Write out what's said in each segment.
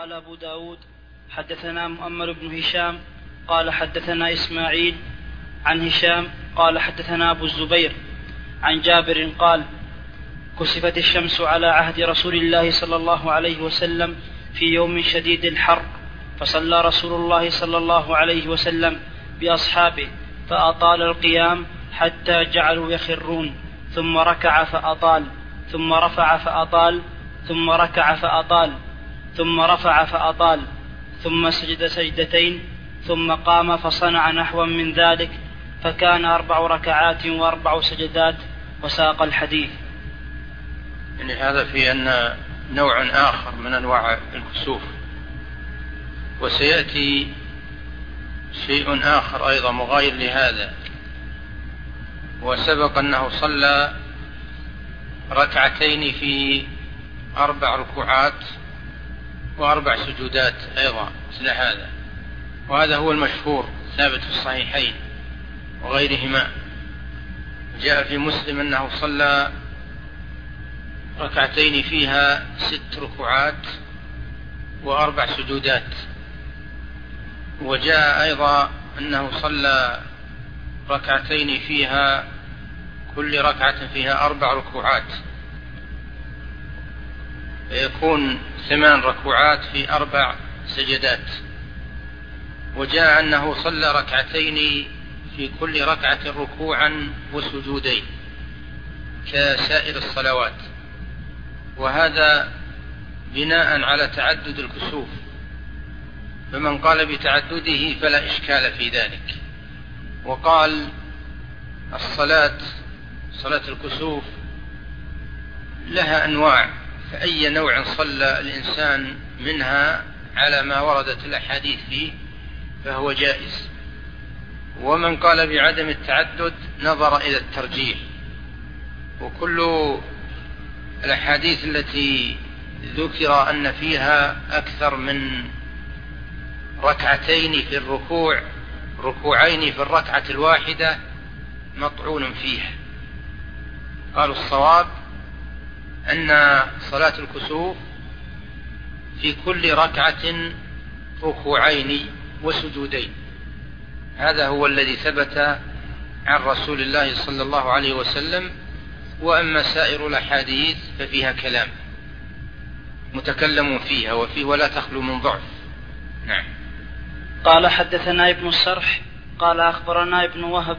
قال أبو داود حدثنا مؤمل بن هشام قال حدثنا إسماعيل عن هشام قال حدثنا أبو الزبير عن جابر قال كسفت الشمس على عهد رسول الله صلى الله عليه وسلم في يوم شديد الحر، فصلى رسول الله صلى الله عليه وسلم بأصحابه فأطال القيام حتى جعلوا يخرون، ثم ركع فأطال، ثم رفع فأطال، ثم ركع فأطال، ثم رفع فأطال، ثم سجد سجدتين، ثم قام فصنع نحوا من ذلك، فكان 4 ركعات و4 سجدات، وساق الحديث. يعني هذا في أن نوع آخر من أنواع الكسوف، وسيأتي شيء آخر أيضا مغاير لهذا، وسبق أنه صلى ركعتين في 4 ركوعات و4 سجودات أيضا مثل هذا، وهذا هو المشهور ثابت في الصحيحين وغيرهما. جاء في مسلم أنه صلى ركعتين فيها 6 ركوعات و4 سجودات، وجاء أيضا أنه صلى ركعتين فيها كل ركعة فيها 4 ركوعات، فيكون 8 ركوعات في 4 سجدات. وجاء أنه صلى ركعتين في كل ركعة ركوعا وسجودين كسائر الصلوات، وهذا بناء على تعدد الكسوف، فمن قال بتعدده فلا إشكال في ذلك. وقال صلاة الكسوف لها أنواع، فأي نوع صلى الإنسان منها على ما وردت الأحاديث فيه فهو جائز. ومن قال بعدم التعدد نظر إلى الترجيح، وكل الأحاديث التي ذكر أن فيها أكثر من ركعتين في الركوع، ركوعين في الركعة الواحدة، مطعون فيها. قالوا الصواب أن صلاة الكسوف في كل ركعة ركوعين وسجودين، هذا هو الذي ثبت عن رسول الله صلى الله عليه وسلم. وأما سائر الأحاديث ففيها كلام متكلم فيها ولا تخلو من ضعف. نعم. قال حدثنا ابن السرح قال أخبرنا ابن وهب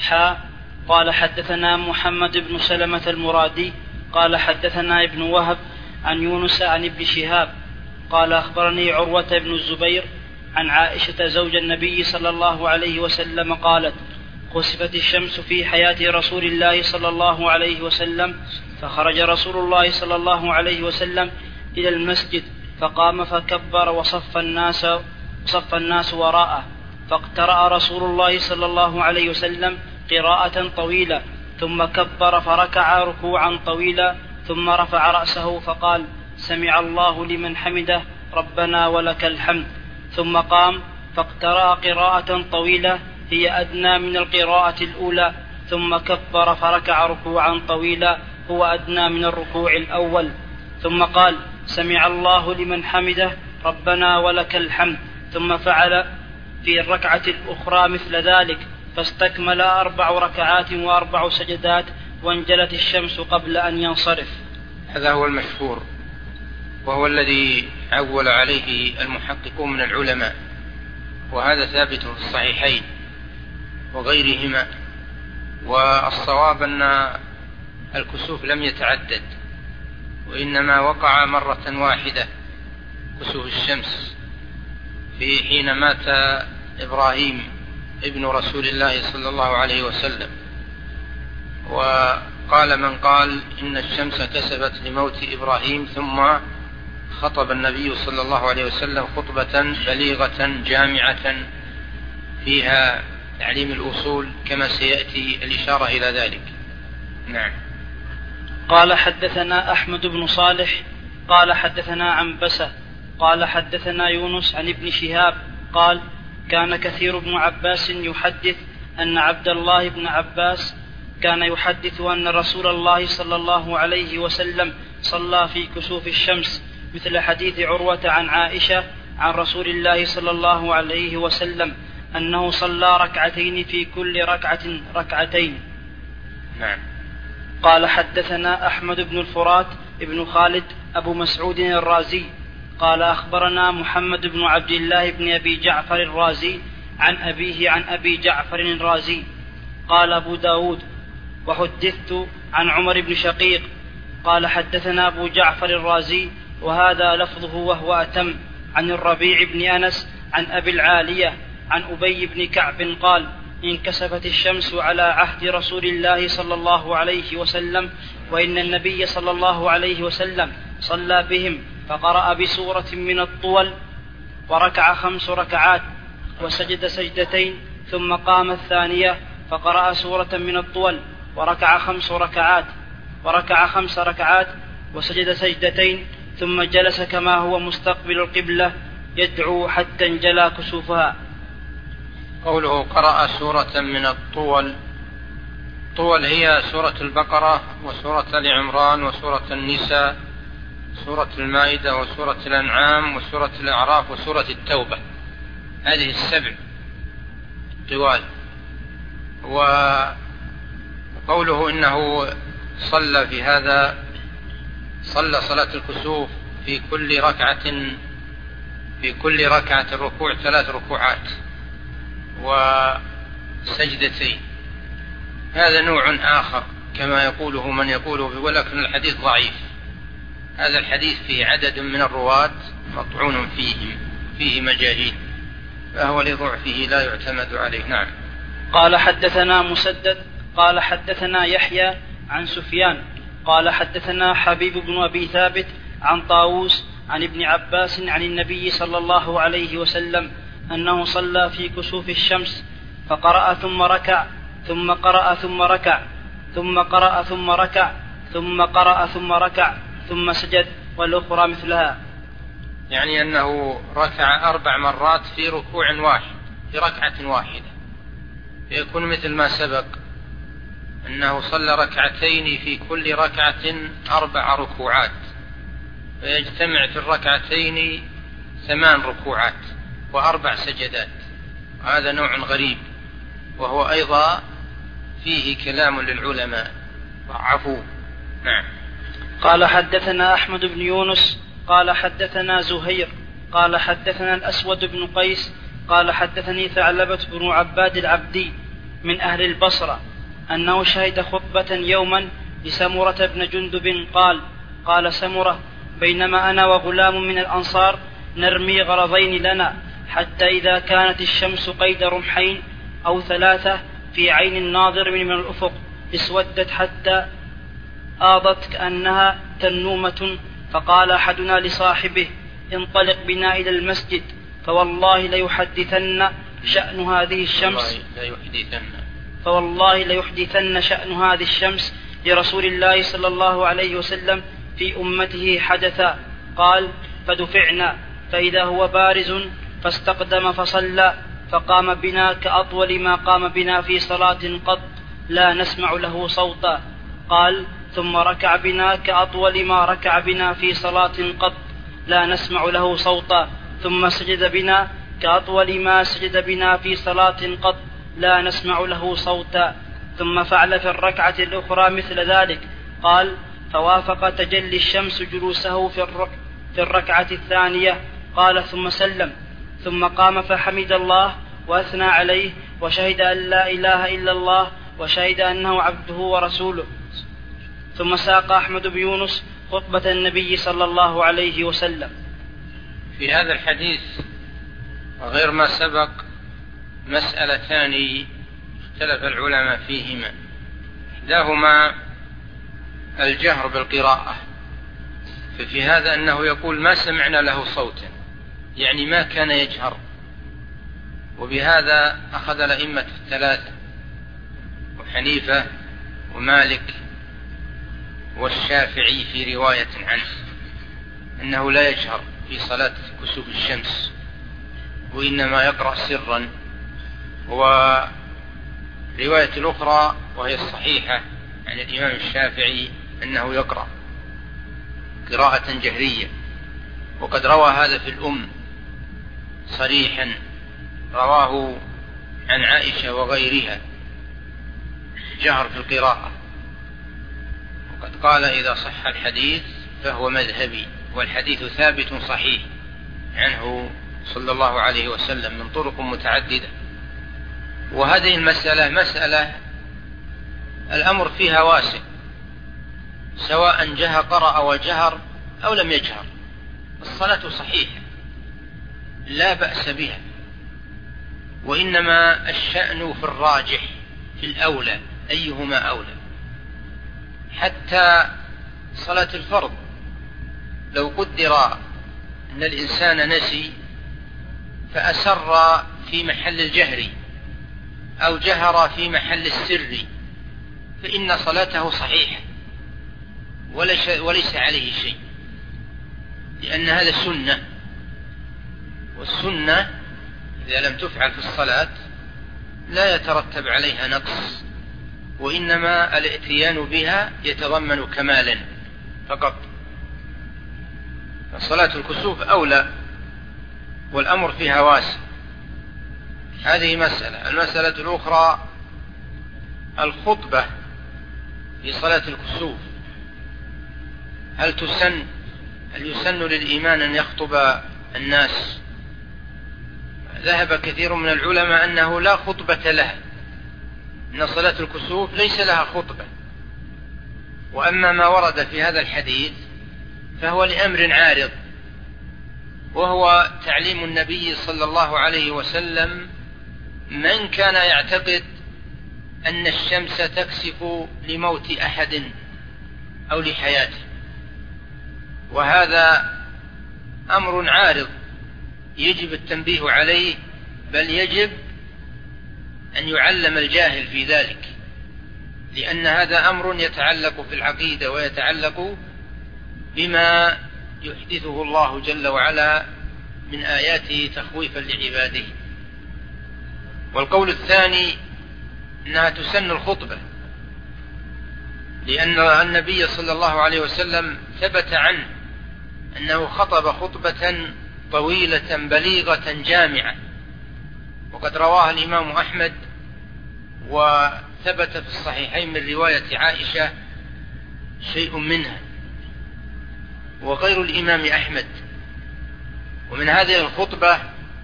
قال حدثنا محمد بن سلمة المرادي قال حدثنا ابن وهب عن يونس عن ابن شهاب قال أخبرني عروة بن الزبير عن عائشة زوج النبي صلى الله عليه وسلم قالت خسفت الشمس في حياة رسول الله صلى الله عليه وسلم، فخرج رسول الله صلى الله عليه وسلم إلى المسجد فقام فكبر وصف الناس وراءه، فاقترأ رسول الله صلى الله عليه وسلم قراءة طويلة، ثم كبر فركع ركوعا طويلا، ثم رفع رأسه فقال سمع الله لمن حمده ربنا ولك الحمد، ثم قام فاقترأ قراءة طويلة هي أدنى من القراءة الأولى، ثم كبر فركع ركوعا طويلا هو أدنى من الركوع الأول، ثم قال سمع الله لمن حمده ربنا ولك الحمد، ثم فعل في الركعة الأخرى مثل ذلك، فاستكمل 4 ركعات و4 سجدات، وانجلت الشمس قبل أن ينصرف. هذا هو المشهور، وهو الذي عول عليه المحققون من العلماء، وهذا ثابت في الصحيحين وغيرهما. والصواب أن الكسوف لم يتعدد، وإنما وقع مرة واحدة كسوف الشمس في حين مات إبراهيم ابن رسول الله صلى الله عليه وسلم. وقال من قال إن الشمس كسفت لموت إبراهيم، ثم خطب النبي صلى الله عليه وسلم خطبة بليغة جامعة فيها تعليم الأصول كما سيأتي الإشارة إلى ذلك. نعم. قال حدثنا أحمد بن صالح قال حدثنا عنبسة قال حدثنا يونس عن ابن شهاب قال كان كثير بن عباس يحدث أن عبد الله بن عباس كان يحدث أن رسول الله صلى الله عليه وسلم صلى في كسوف الشمس مثل حديث عروة عن عائشة عن رسول الله صلى الله عليه وسلم أنه صلى ركعتين في كل ركعة ركعتين. نعم. قال حدثنا أحمد بن الفرات بن خالد أبو مسعود الرازي قال أخبرنا محمد بن عبد الله بن أبي جعفر الرازي عن أبيه عن أبي جعفر الرازي قال أبو داود وحدثت عن عمر بن شقيق قال حدثنا أبو جعفر الرازي وهذا لفظه وهو أتم عن الربيع بن أنس عن أبي العالية عن أبي بن كعب قال انكسفت الشمس على عهد رسول الله صلى الله عليه وسلم وإن النبي صلى الله عليه وسلم صلى بهم فقرأ بسورة من الطول وركع 5 ركعات وسجد سجدتين ثم قام الثانية فقرأ سورة من الطول وركع 5 ركعات وسجد سجدتين ثم جلس كما هو مستقبل القبلة يدعو حتى انجلى كسوفها. قوله قرأ سورة من الطول، الطول هي سورة البقرة وسورة آل عمران وسورة النساء، سورة المائدة وسورة الأنعام وسورة الأعراف وسورة التوبة، هذه 7 طوال. وقوله إنه صلى في هذا صلى صلاة الكسوف في كل ركعة الركوع 3 ركوعات وسجدتين، هذا نوع آخر كما يقوله من يقوله، ولكن الحديث ضعيف. هذا الحديث فيه عدد من الرواة مطعون فيه مجاهيل، فهو لضعفه لا يعتمد عليه. نعم. قال حدثنا مسدد قال حدثنا يحيى عن سفيان قال حدثنا حبيب بن أبي ثابت عن طاووس عن ابن عباس عن النبي صلى الله عليه وسلم أنه صلى في كسوف الشمس فقرأ ثم ركع ثم قرأ ثم ركع ثم قرأ ثم ركع ثم قرأ ثم ركع ثم سجد، والأخرى مثلها. يعني أنه ركع 4 مرات في ركوع واحد في ركعة واحدة، يكون مثل ما سبق أنه صلى ركعتين في كل ركعة 4 ركوعات، فيجتمع في الركعتين 8 ركوعات و4 سجدات. هذا نوع غريب، وهو أيضا فيه كلام للعلماء ضعفوه. نعم. قال حدثنا أحمد بن يونس قال حدثنا زهير قال حدثنا الأسود بن قيس قال حدثني ثعلبة بن عباد العبدي من أهل البصرة أنه شهد خطبة يوما لسمرة بن جندب قال سمرة بينما أنا وغلام من الأنصار نرمي غرضين لنا حتى إذا كانت الشمس قيد رمحين أو 3 في عين الناظر من الأفق اسودت حتى آضت كأنها تنومة، فقال أحدنا لصاحبه انطلق بنا إلى المسجد فوالله ليحدثن شأن هذه الشمس لرسول الله صلى الله عليه وسلم في أمته حدثا. قال فدفعنا فإذا هو بارز فاستقدم فصلى فقام بنا كأطول ما قام بنا في صلاة قط لا نسمع له صوتا. قال ثم ركع بنا كأطول ما ركع بنا في صلاة قط لا نسمع له صوتا، ثم سجد بنا كأطول ما سجد بنا في صلاة قط لا نسمع له صوتا، ثم فعل في الركعة الأخرى مثل ذلك. قال فوافق تجلي الشمس جلوسه في الركعة الثانية. قال ثم سلم ثم قام فحمد الله وأثنى عليه وشهد أن لا إله إلا الله وشهد أنه عبده ورسوله. ثم ساق أحمد بن يونس خطبة النبي صلى الله عليه وسلم. في هذا الحديث وغير ما سبق مسألتان اختلف العلماء فيهما، إحداهما الجهر بالقراءة، ففي هذا أنه يقول ما سمعنا له صوتا، يعني ما كان يجهر، وبهذا أخذ الأئمة 3 وحنيفة ومالك والشافعي في رواية عنه أنه لا يجهر في صلاة كسوف الشمس وإنما يقرأ سرا. ورواية الأخرى وهي الصحيحة عن الإمام الشافعي أنه يقرأ قراءة جهرية وقد روى هذا في الأم صريحا، رواه عن عائشة وغيرها، جهر في القراءة، وقد قال إذا صح الحديث فهو مذهبي، والحديث ثابت صحيح عنه صلى الله عليه وسلم من طرق متعددة. وهذه المسألة مسألة الأمر فيها واسع، سواء قرأ وجهر أو لم يجهر، الصلاة صحيحة لا بأس بها، وإنما الشأن في الراجح، في الأولى، أيهما أولى. حتى صلاة الفرض لو قدر أن الإنسان نسي فأسر في محل الجهر أو جهر في محل السر فإن صلاته صحيحة وليس عليه شيء، لأن هذا سنة، والسنة إذا لم تفعل في الصلاة لا يترتب عليها نقص، وإنما الاتيان بها يتضمن كمالا فقط. صلاة الكسوف أولى والأمر فيها واسع. هذه مسألة. المسألة الأخرى الخطبة في صلاة الكسوف، هل يسن للإمام أن يخطب الناس؟ ذهب كثير من العلماء أنه لا خطبة لها، أن صلاة الكسوف ليس لها خطبة. وأما ما ورد في هذا الحديث فهو لأمر عارض، وهو تعليم النبي صلى الله عليه وسلم من كان يعتقد أن الشمس تكسف لموت أحد أو لحياته، وهذا أمر عارض يجب التنبيه عليه، بل يجب أن يعلم الجاهل في ذلك، لأن هذا أمر يتعلق في العقيدة ويتعلق بما يحدثه الله جل وعلا من آياته تخويفا لعباده. والقول الثاني أنها تسن الخطبة، لأن النبي صلى الله عليه وسلم ثبت عنه أنه خطب خطبة طويلة بليغة جامعة، وقد رواها الإمام أحمد، وثبت في الصحيحين من رواية عائشة شيء منها وغير الإمام أحمد. ومن هذه الخطبة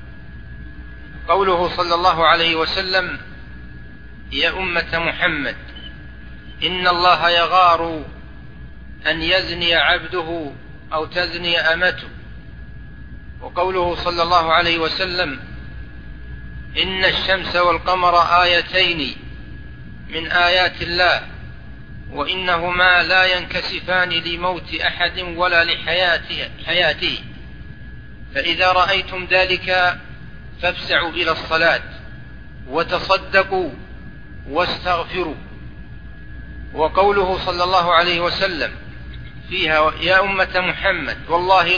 قوله صلى الله عليه وسلم: يا أمة محمد إن الله يغار أن يزني عبده أو تزني أمته. وقوله صلى الله عليه وسلم: إن الشمس والقمر آيتين من آيات الله وإنهما لا ينكسفان لموت أحد ولا لحياته، فإذا رأيتم ذلك فافسعوا إلى الصلاة وتصدقوا واستغفروا. وقوله صلى الله عليه وسلم فيها: يا أمة محمد والله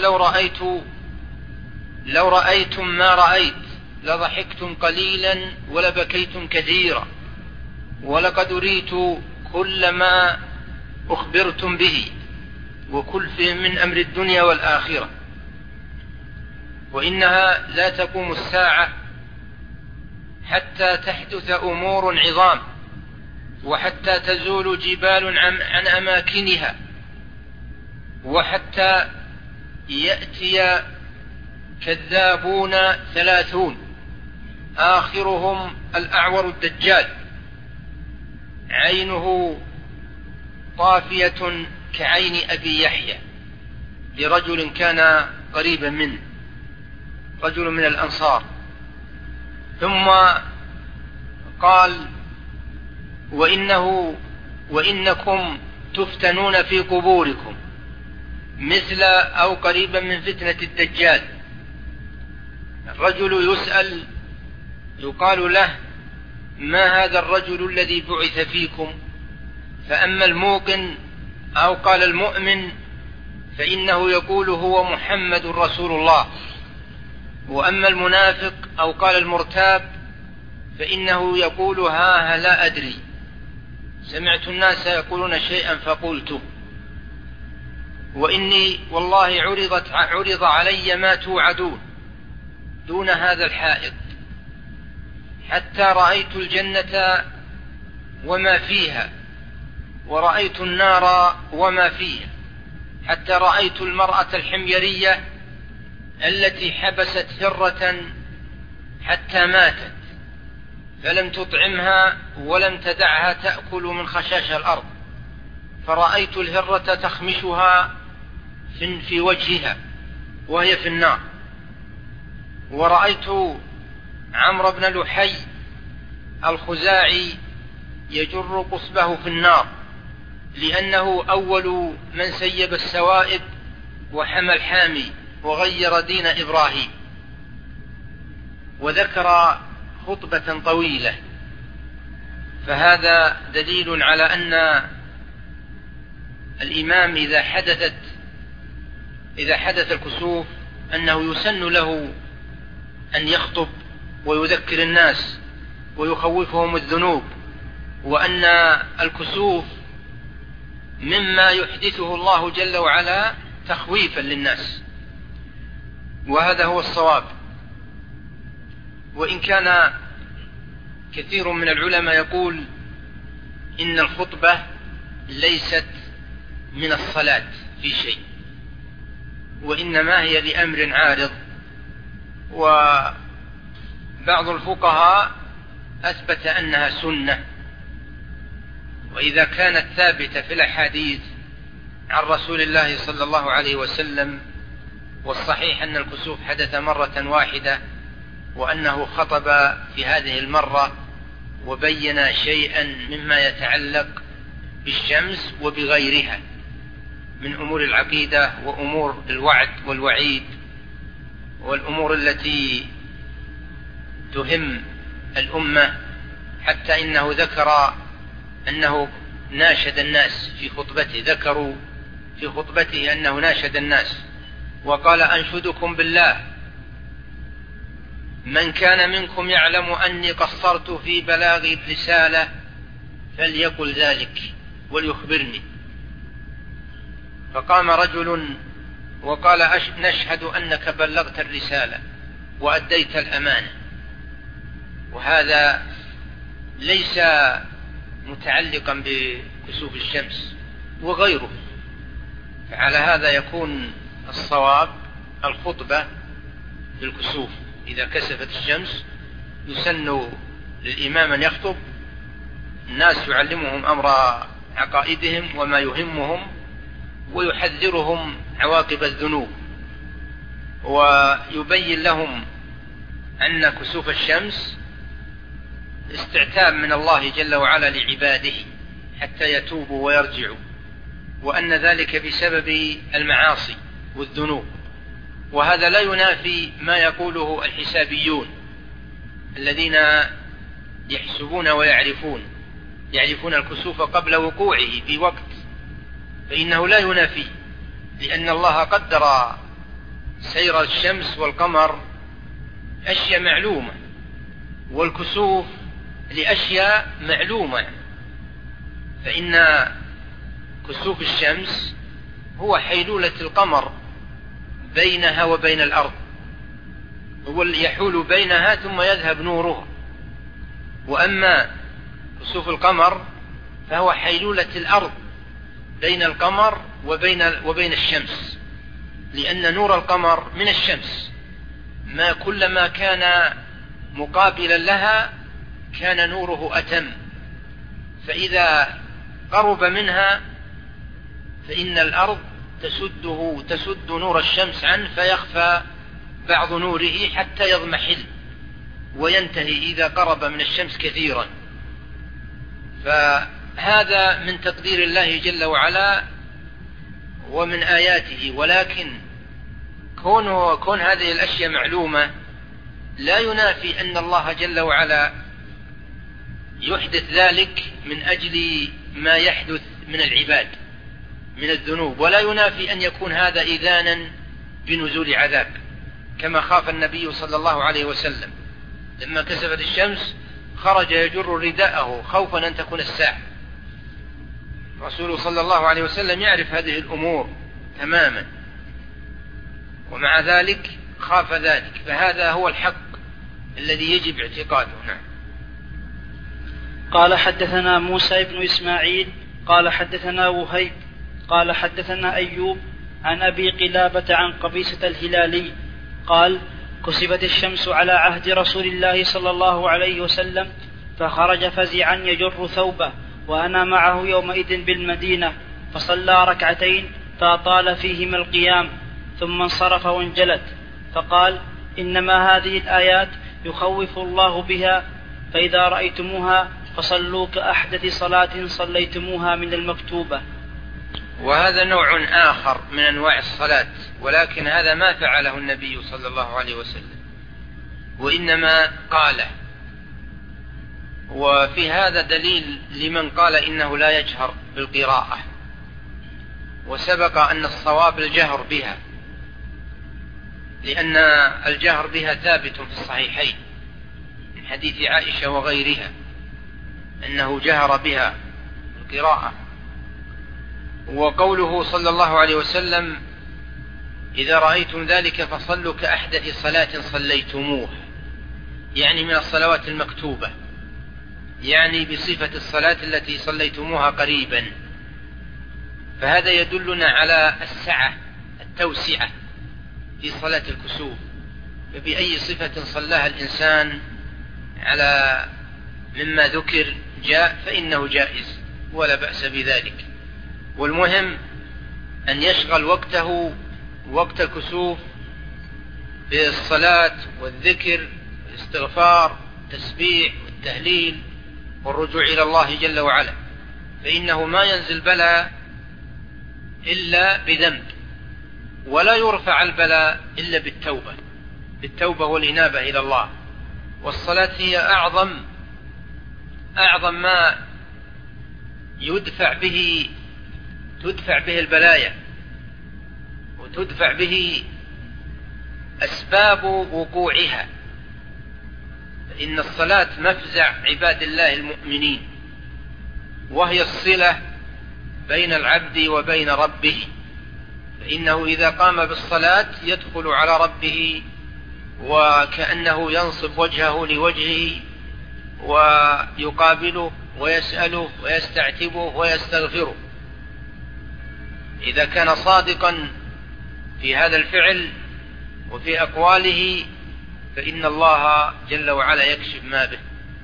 لو رأيتم ما رأيت لضحكتم قليلا ولبكيتم كثيرا، ولقد أريت كل ما أخبرتم به وكل من أمر الدنيا والآخرة، وإنها لا تقوم الساعة حتى تحدث أمور عظام، وحتى تزول جبال عن أماكنها، وحتى يأتي كذابون 30 آخرهم الأعور الدجال، عينه طافية كعين أبي يحيى، لرجل كان قريبا منه، رجل من الأنصار. ثم قال: وإنكم تفتنون في قبوركم مثل أو قريبا من فتنة الدجال. الرجل يسأل يقال له: ما هذا الرجل الذي بعث فيكم؟ فأما الموقن أو قال المؤمن فإنه يقول هو محمد رسول الله، وأما المنافق أو قال المرتاب فإنه يقول ها لا أدري، سمعت الناس يقولون شيئا فقلته. وإني والله عرض علي ما توعدون دون هذا الحائط، حتى رأيت الجنة وما فيها، ورأيت النار وما فيها، حتى رأيت المرأة الحميرية التي حبست هرة حتى ماتت فلم تطعمها ولم تدعها تأكل من خشاش الأرض، فرأيت الهرة تخمشها في وجهها وهي في النار. ورأيت عمرو بن لحي الخزاعي يجر قصبه في النار، لأنه أول من سيب السوائب وحمى الحامي وغير دين إبراهيم. وذكر خطبة طويلة، فهذا دليل على أن الإمام إذا حدث الكسوف أنه يسن له أن يخطب ويذكر الناس ويخوفهم الذنوب، وأن الكسوف مما يحدثه الله جل وعلا تخويفا للناس، وهذا هو الصواب. وإن كان كثير من العلماء يقول إن الخطبة ليست من الصلاة في شيء، وإنما هي لأمر عارض. وبعض الفقهاء أثبت أنها سنة، وإذا كانت ثابتة في الأحاديث عن رسول الله صلى الله عليه وسلم، والصحيح أن الكسوف حدث مرة واحدة، وأنه خطب في هذه المرة وبين شيئا مما يتعلق بالشمس وبغيرها من أمور العقيدة وأمور الوعد والوعيد والأمور التي تهم الأمة، حتى إنه ذكر أنه ناشد الناس في خطبته، ذكروا في خطبته أنه ناشد الناس وقال: أنشدكم بالله من كان منكم يعلم أني قصرت في بلاغ الرسالة فليقل ذلك وليخبرني. فقام رجل وقال: نشهد أنك بلغت الرسالة وأديت الأمانة. وهذا ليس متعلقا بكسوف الشمس وغيره، فعلى هذا يكون الصواب الخطبة بالكسوف. إذا كسفت الشمس يسن للإمام أن يخطب الناس، يعلمهم أمر عقائدهم وما يهمهم، ويحذرهم عواقب الذنوب، ويبين لهم أن كسوف الشمس استعتاب من الله جل وعلا لعباده حتى يتوبوا ويرجعوا، وأن ذلك بسبب المعاصي والذنوب. وهذا لا ينافي ما يقوله الحسابيون الذين يحسبون ويعرفون الكسوف قبل وقوعه بوقت، فإنه لا ينافي، لأن الله قدر سير الشمس والقمر أشياء معلومة، والكسوف لأشياء معلومة. فإن كسوف الشمس هو حيلولة القمر بينها وبين الأرض، هو اللي يحول بينها ثم يذهب نورها. وأما كسوف القمر فهو حيلولة الأرض بين القمر وبين الشمس، لأن نور القمر من الشمس، ما كلما كان مقابلا لها كان نوره أتم، فإذا قرب منها فإن الأرض تسد نور الشمس عنه، فيخفى بعض نوره حتى يضمحل وينتهي إذا قرب من الشمس كثيرا. فهذا من تقدير الله جل وعلا ومن آياته. ولكن كون هذه الأشياء معلومة لا ينافي أن الله جل وعلا يحدث ذلك من أجل ما يحدث من العباد من الذنوب، ولا ينافي أن يكون هذا إذانا بنزول عذاب، كما خاف النبي صلى الله عليه وسلم لما كسفت الشمس خرج يجر رداءه خوفا أن تكون الساعة. رسول صلى الله عليه وسلم يعرف هذه الأمور تماما، ومع ذلك خاف ذلك، فهذا هو الحق الذي يجب اعتقاده. نعم. قال حدثنا موسى بن إسماعيل قال حدثنا وهيب قال حدثنا أيوب عن أبي قلابة عن قبيصة الهلالي قال: كسفت الشمس على عهد رسول الله صلى الله عليه وسلم، فخرج فزعا يجر ثوبه، وأنا معه يومئذ بالمدينة، فصلى ركعتين فأطال فيهما القيام، ثم انصرف وانجلت، فقال: إنما هذه الآيات يخوف الله بها، فإذا رأيتموها فصلوا كأحدث صلاة صليتموها من المكتوبة. وهذا نوع آخر من أنواع الصلاة، ولكن هذا ما فعله النبي صلى الله عليه وسلم، وإنما قاله. وفي هذا دليل لمن قال إنه لا يجهر بالقراءة، وسبق أن الصواب الجهر بها، لأن الجهر بها ثابت في الصحيحين من حديث عائشة وغيرها أنه جهر بها القراءة. وقوله صلى الله عليه وسلم: إذا رأيتم ذلك فصلوا كأحدث صلاة صليتموه، يعني من الصلوات المكتوبة، يعني بصفة الصلاة التي صليتموها قريبا. فهذا يدلنا على السعة، التوسعة في صلاة الكسوف، فبأي صفة صلاها الإنسان على مما ذكر جاء فإنه جائز ولا بأس بذلك. والمهم أن يشغل وقته وقت الكسوف بالصلاة والذكر والاستغفار والتسبيح والتهليل والرجوع إلى الله جل وعلا، فإنه ما ينزل بلاء إلا بذنب، ولا يرفع البلاء إلا بالتوبة والإنابة إلى الله. والصلاة هي أعظم ما تدفع به البلايا، وتدفع به أسباب وقوعها، فإن الصلاة مفزع عباد الله المؤمنين، وهي الصلة بين العبد وبين ربه، فإنه إذا قام بالصلاة يدخل على ربه وكأنه ينصب وجهه لوجهه ويقابله ويسأله ويستعتبه ويستغفره. إذا كان صادقا في هذا الفعل وفي أقواله فإن الله جل وعلا يكشف ما به.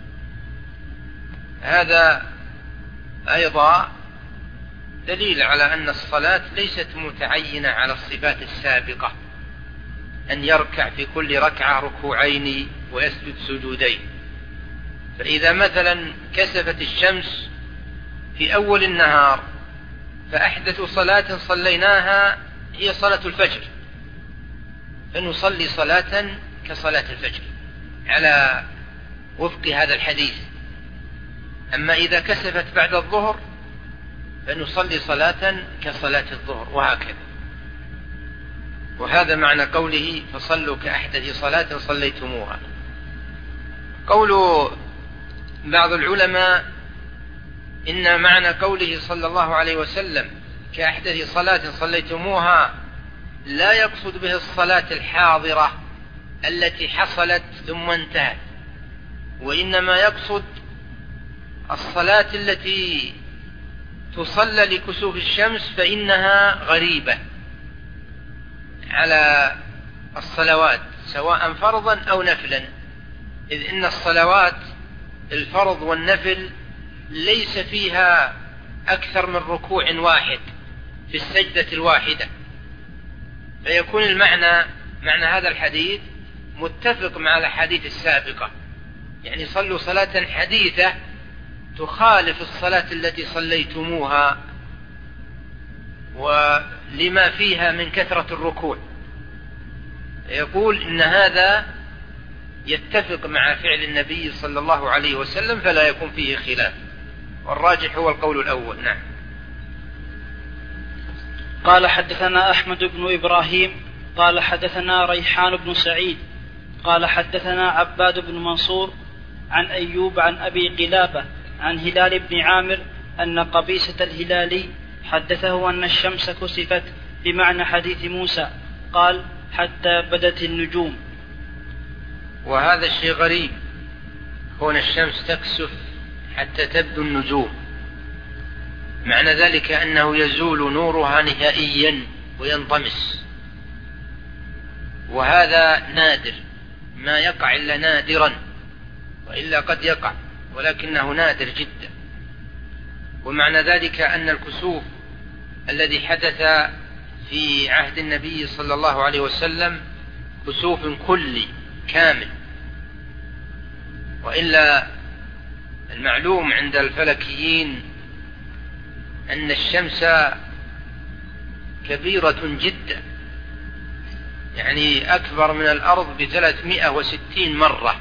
هذا أيضا دليل على أن الصلاة ليست متعينة على الصفات السابقة، أن يركع في كل ركعة ركوعين ويسجد سجودين. فإذا مثلا كسفت الشمس في أول النهار فأحدث صلاة صليناها هي صلاة الفجر، فنصلي صلاة كصلاة الفجر على وفق هذا الحديث. أما إذا كسفت بعد الظهر فنصلي صلاة كصلاة الظهر، وهكذا. وهذا معنى قوله فصلوا كأحدث صلاة صليتموها. قول بعض العلماء إن معنى قوله صلى الله عليه وسلم كأحدث صلاة صليتموها لا يقصد به الصلاة الحاضرة التي حصلت ثم انتهت، وإنما يقصد الصلاة التي تصلى لكسوف الشمس فإنها غريبة على الصلوات سواء فرضا أو نفلا، إذ إن الصلوات الفرض والنفل ليس فيها أكثر من ركوع واحد في السجدة الواحدة، فيكون معنى هذا الحديث متفق مع الحديث السابقة، يعني صلوا صلاة حديثة تخالف الصلاة التي صليتموها ولما فيها من كثرة الركوع. يقول إن هذا يتفق مع فعل النبي صلى الله عليه وسلم فلا يكون فيه خلاف، والراجح هو القول الأول. نعم. قال حدثنا أحمد بن إبراهيم قال حدثنا ريحان بن سعيد قال حدثنا عباد بن منصور عن أيوب عن أبي قلابة عن هلال بن عامر أن قبيصة الهلالي حدثه أن الشمس كسفت بمعنى حديث موسى قال حتى بدت النجوم. وهذا الشيء غريب، كون الشمس تكسف حتى تبدو النجوم، معنى ذلك أنه يزول نورها نهائيا وينطمس، وهذا نادر، ما يقع إلا نادرا، وإلا قد يقع ولكنه نادر جدا. ومعنى ذلك أن الكسوف الذي حدث في عهد النبي صلى الله عليه وسلم كسوف كلي كامل، وإلا المعلوم عند الفلكيين أن الشمس كبيرة جدا، يعني أكبر من الأرض ب360 مرة،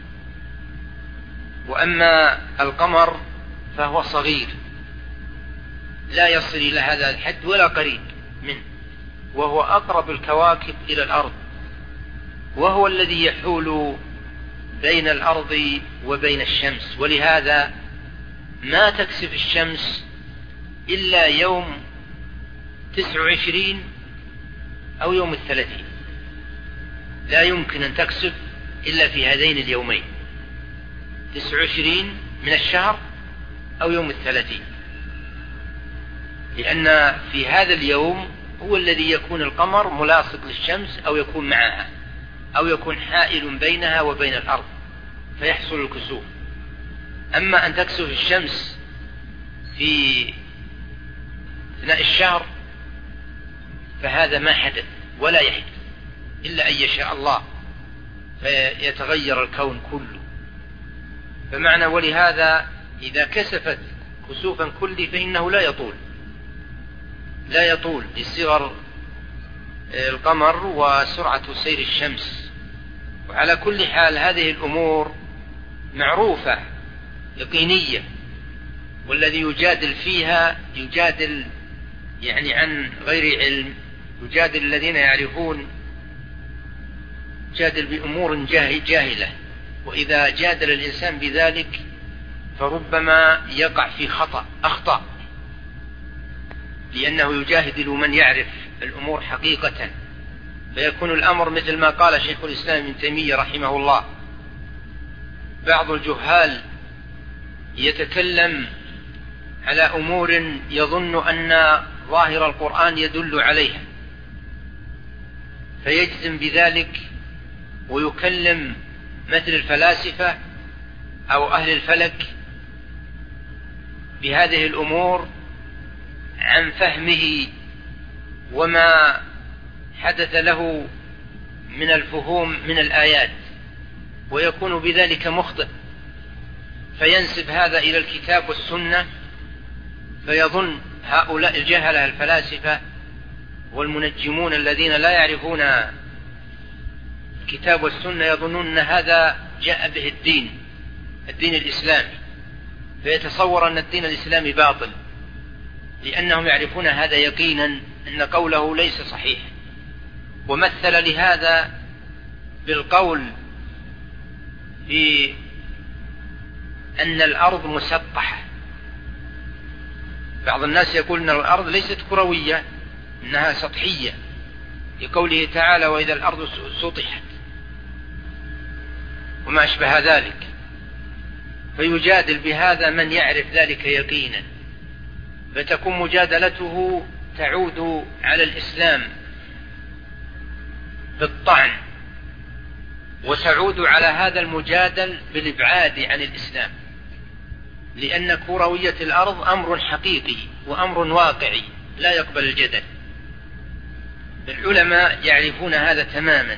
وأما القمر فهو صغير لا يصل إلى هذا الحد ولا قريب منه، وهو أقرب الكواكب إلى الأرض، وهو الذي يحول بين الأرض وبين الشمس. ولهذا ما تكسف الشمس إلا يوم 29 أو يوم 30، لا يمكن أن تكسف إلا في هذين اليومين، 29 من الشهر أو يوم 30، لأن في هذا اليوم هو الذي يكون القمر ملاصق للشمس أو يكون معها أو يكون حائل بينها وبين الأرض فيحصل الكسوف. أما أن تكسف الشمس في أثناء الشهر فهذا ما حدث ولا يحدث إلا أن يشاء الله فيتغير الكون كله. فمعنى ولهذا إذا كسفت كسوفا كلي فإنه لا يطول لصغر القمر وسرعة سير الشمس. وعلى كل حال هذه الأمور معروفة يقينية، والذي يجادل فيها يجادل يعني عن غير علم، يجادل الذين يعرفون، يجادل بأمور جاهلة، وإذا جادل الإنسان بذلك فربما يقع في أخطأ، لأنه يجادل من يعرف الأمور حقيقة، فيكون الأمر مثل ما قال شيخ الإسلام ابن تيمية رحمه الله: بعض الجهال يتكلم على أمور يظن أن ظاهر القرآن يدل عليها فيجزم بذلك، ويكلم مثل الفلاسفة أو أهل الفلك بهذه الأمور عن فهمه وما حدث له من الفهوم من الآيات، ويكون بذلك مخطئ، فينسب هذا إلى الكتاب والسنة، فيظن هؤلاء الجهلة الفلاسفة والمنجمون الذين لا يعرفون الكتاب والسنة يظنون أن هذا جاء به الدين الإسلامي، فيتصور أن الدين الإسلامي باطل، لأنهم يعرفون هذا يقينا أن قوله ليس صحيح. ومثل لهذا بالقول في أن الأرض مسطحة. بعض الناس يقول أن الأرض ليست كروية، إنها سطحية، لقوله تعالى: وإذا الأرض سطحت، وما أشبه ذلك، فيجادل بهذا من يعرف ذلك يقينا، فتكون مجادلته تعود على الإسلام بالطعن، وتعود على هذا المجادل بالإبعاد عن الإسلام، لأن كروية الأرض أمر حقيقي وأمر واقعي لا يقبل الجدل. العلماء يعرفون هذا تماما،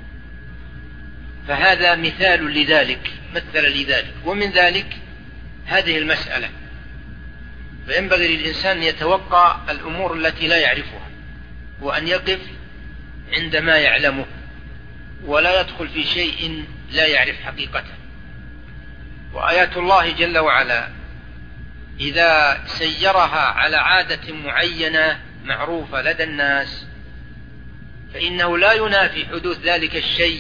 فهذا مثال لذلك، مثل لذلك. ومن ذلك هذه المسألة، فينبغي للإنسان أن يتوقع الأمور التي لا يعرفها، وأن يقف عند ما يعلمه، ولا يدخل في شيء لا يعرف حقيقته. وآيات الله جل وعلا إذا سيرها على عادة معينة معروفة لدى الناس فإنه لا ينافي حدوث ذلك الشيء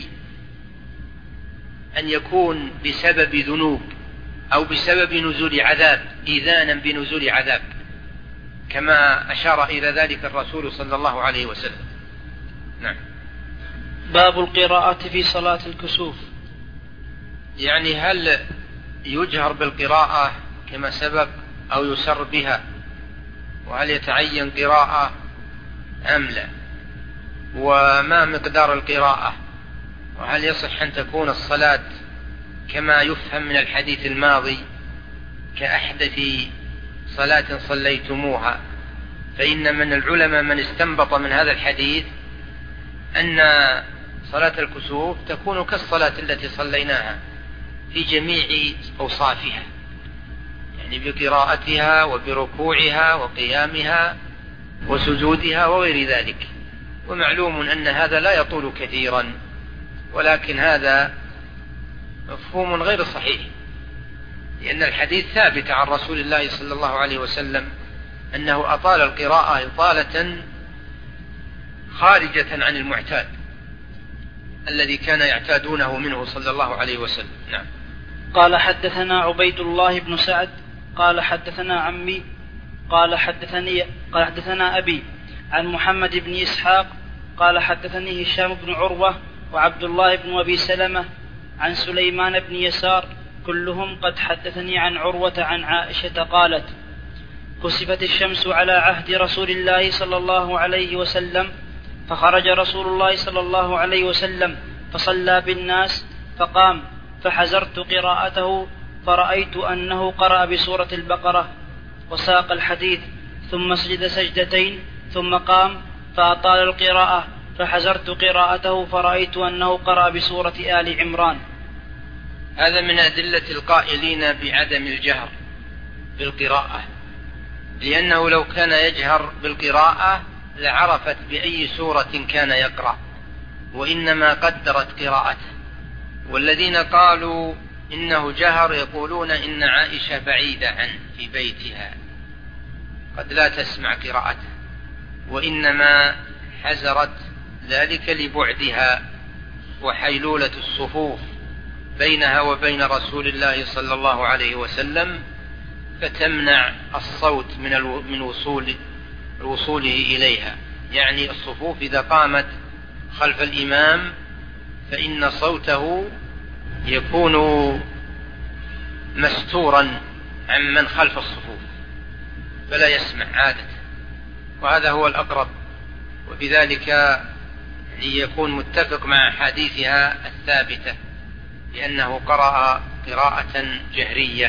أن يكون بسبب ذنوب أو بسبب نزول عذاب، إذانا بنزول عذاب، كما أشار إلى ذلك الرسول صلى الله عليه وسلم. نعم. باب القراءة في صلاة الكسوف. يعني هل يجهر بالقراءة كما سبق أو يسر بها، وهل يتعين قراءة أم لا، وما مقدار القراءة، وهل يصح أن تكون الصلاة كما يفهم من الحديث الماضي كأحدث صلاة صليتموها، فإن من العلماء من استنبط من هذا الحديث أن صلاة الكسوف تكون كالصلاة التي صليناها في جميع أوصافها، يعني بقراءتها وبركوعها وقيامها وسجودها وغير ذلك. ومعلوم أن هذا لا يطول كثيرا، ولكن هذا مفهوم غير صحيح، لأن الحديث ثابت عن رسول الله صلى الله عليه وسلم أنه أطال القراءة إطالة خارجة عن المعتاد الذي كان يعتادونه منه صلى الله عليه وسلم. نعم. قال حدثنا عبيد الله بن سعد قال حدثنا عمي قال حدثنا أبي عن محمد بن إسحاق قال حدثني هشام بن عروة وعبد الله بن أبي سلمة عن سليمان بن يسار كلهم قد حدثني عن عروة عن عائشة قالت: كسفت الشمس على عهد رسول الله صلى الله عليه وسلم، فخرج رسول الله صلى الله عليه وسلم فصلى بالناس، فقام فحزرت قراءته فرأيت أنه قرأ بسورة البقرة وساق الحديث، ثم سجد سجدتين ثم قام فأطال القراءة، فحزرت قراءته فرأيت أنه قرأ بسورة آل عمران. هذا من أدلة القائلين بعدم الجهر بالقراءة، لأنه لو كان يجهر بالقراءة لعرفت بأي سورة كان يقرأ، وإنما قدرت قراءته. والذين قالوا إنه جهر يقولون إن عائشة بعيدة عنه في بيتها قد لا تسمع قراءته، وإنما حزرت ذلك لبعدها وحيلولة الصفوف بينها وبين رسول الله صلى الله عليه وسلم، فتمنع الصوت من وصوله إليها. يعني الصفوف إذا قامت خلف الإمام فإن صوته يكون مستورا عمن خلف الصفوف فلا يسمع عادة، وهذا هو الأقرب، وبذلك يكون متفق مع حديثها الثابتة لأنه قرأ قراءة جهرية.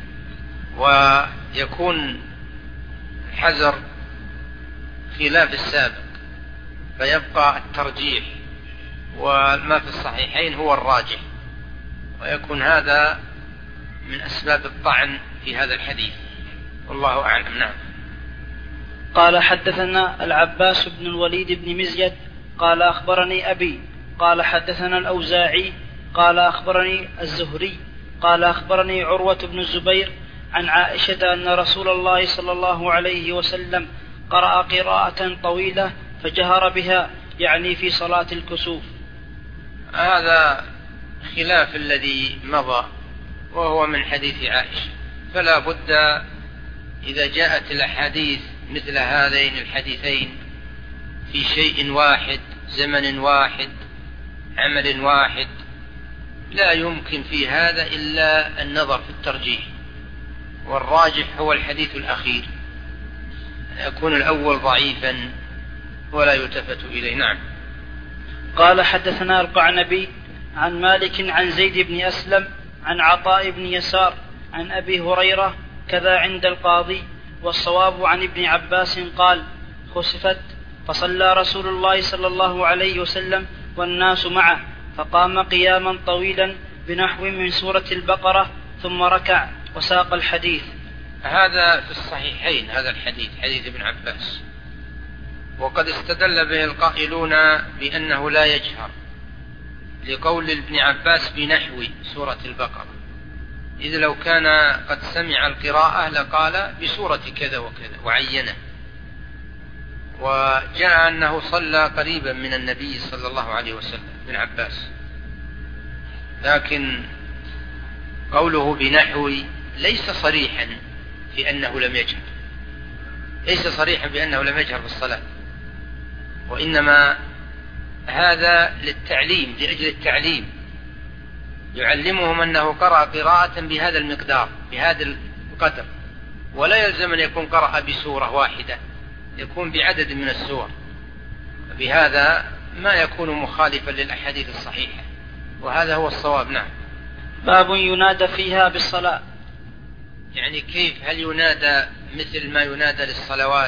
ويكون حذر خلاف السابق، فيبقى الترجيح، وما في الصحيحين هو الراجح، ويكون هذا من أسباب الطعن في هذا الحديث، والله أعلم. نعم. قال حدثنا العباس بن الوليد بن مزيد قال أخبرني أبي قال حدثنا الأوزاعي قال أخبرني الزهري قال أخبرني عروة بن الزبير عن عائشة أن رسول الله صلى الله عليه وسلم قرأ قراءة طويلة فجهر بها، يعني في صلاة الكسوف. هذا خلاف الذي مضى، وهو من حديث عائشة، فلا بد إذا جاءت الأحاديث مثل هذين الحديثين في شيء واحد، زمن واحد، عمل واحد، لا يمكن في هذا إلا النظر في الترجيح، والراجح هو الحديث الأخير، يكون الأول ضعيفا ولا يلتفت إليه. نعم. قال حدثنا القعنبي عن مالك عن زيد بن أسلم عن عطاء بن يسار عن أبي هريرة كذا عند القاضي، والصواب عن ابن عباس قال: خسفت فصلى رسول الله صلى الله عليه وسلم والناس معه، فقام قياما طويلا بنحو من سورة البقرة ثم ركع وساق الحديث. هذا في الصحيحين، هذا الحديث حديث ابن عباس، وقد استدل به القائلون بأنه لا يجهر لقول ابن عباس بنحو سورة البقرة، إذ لو كان قد سمع القراءة لقال بسورة كذا وكذا وعينه. وجاء أنه صلى قريبا من النبي صلى الله عليه وسلم ابن عباس، لكن قوله بنحو ليس صريحا في أنه لم يجهر، ليس صريحا بأنه لم يجهر بالصلاة، وإنما هذا للتعليم، لأجل التعليم، يعلمهم أنه قرأ قراءة بهذا المقدار، بهذا القدر، ولا يلزم أن يكون قرأ بسورة واحدة، يكون بعدد من السور، بهذا ما يكون مخالفا للأحاديث الصحيحة، وهذا هو الصواب. نعم. باب ينادى فيها بالصلاة. يعني كيف؟ هل ينادى مثل ما ينادى للصلوات،